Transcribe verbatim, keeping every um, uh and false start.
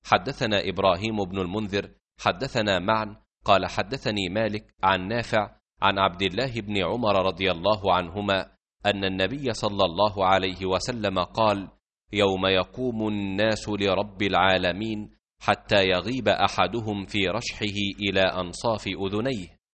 حدثنا إبراهيم بن المنذر حدثنا معا قال حدثني مالك عن نافع عن عبد الله بن عمر رضي الله عنهما أن النبي صلى الله عليه وسلم قال: يوم يقوم الناس لرب العالمين حتى يغيب أحدهم في رشحه إلى أنصاف أذنيه،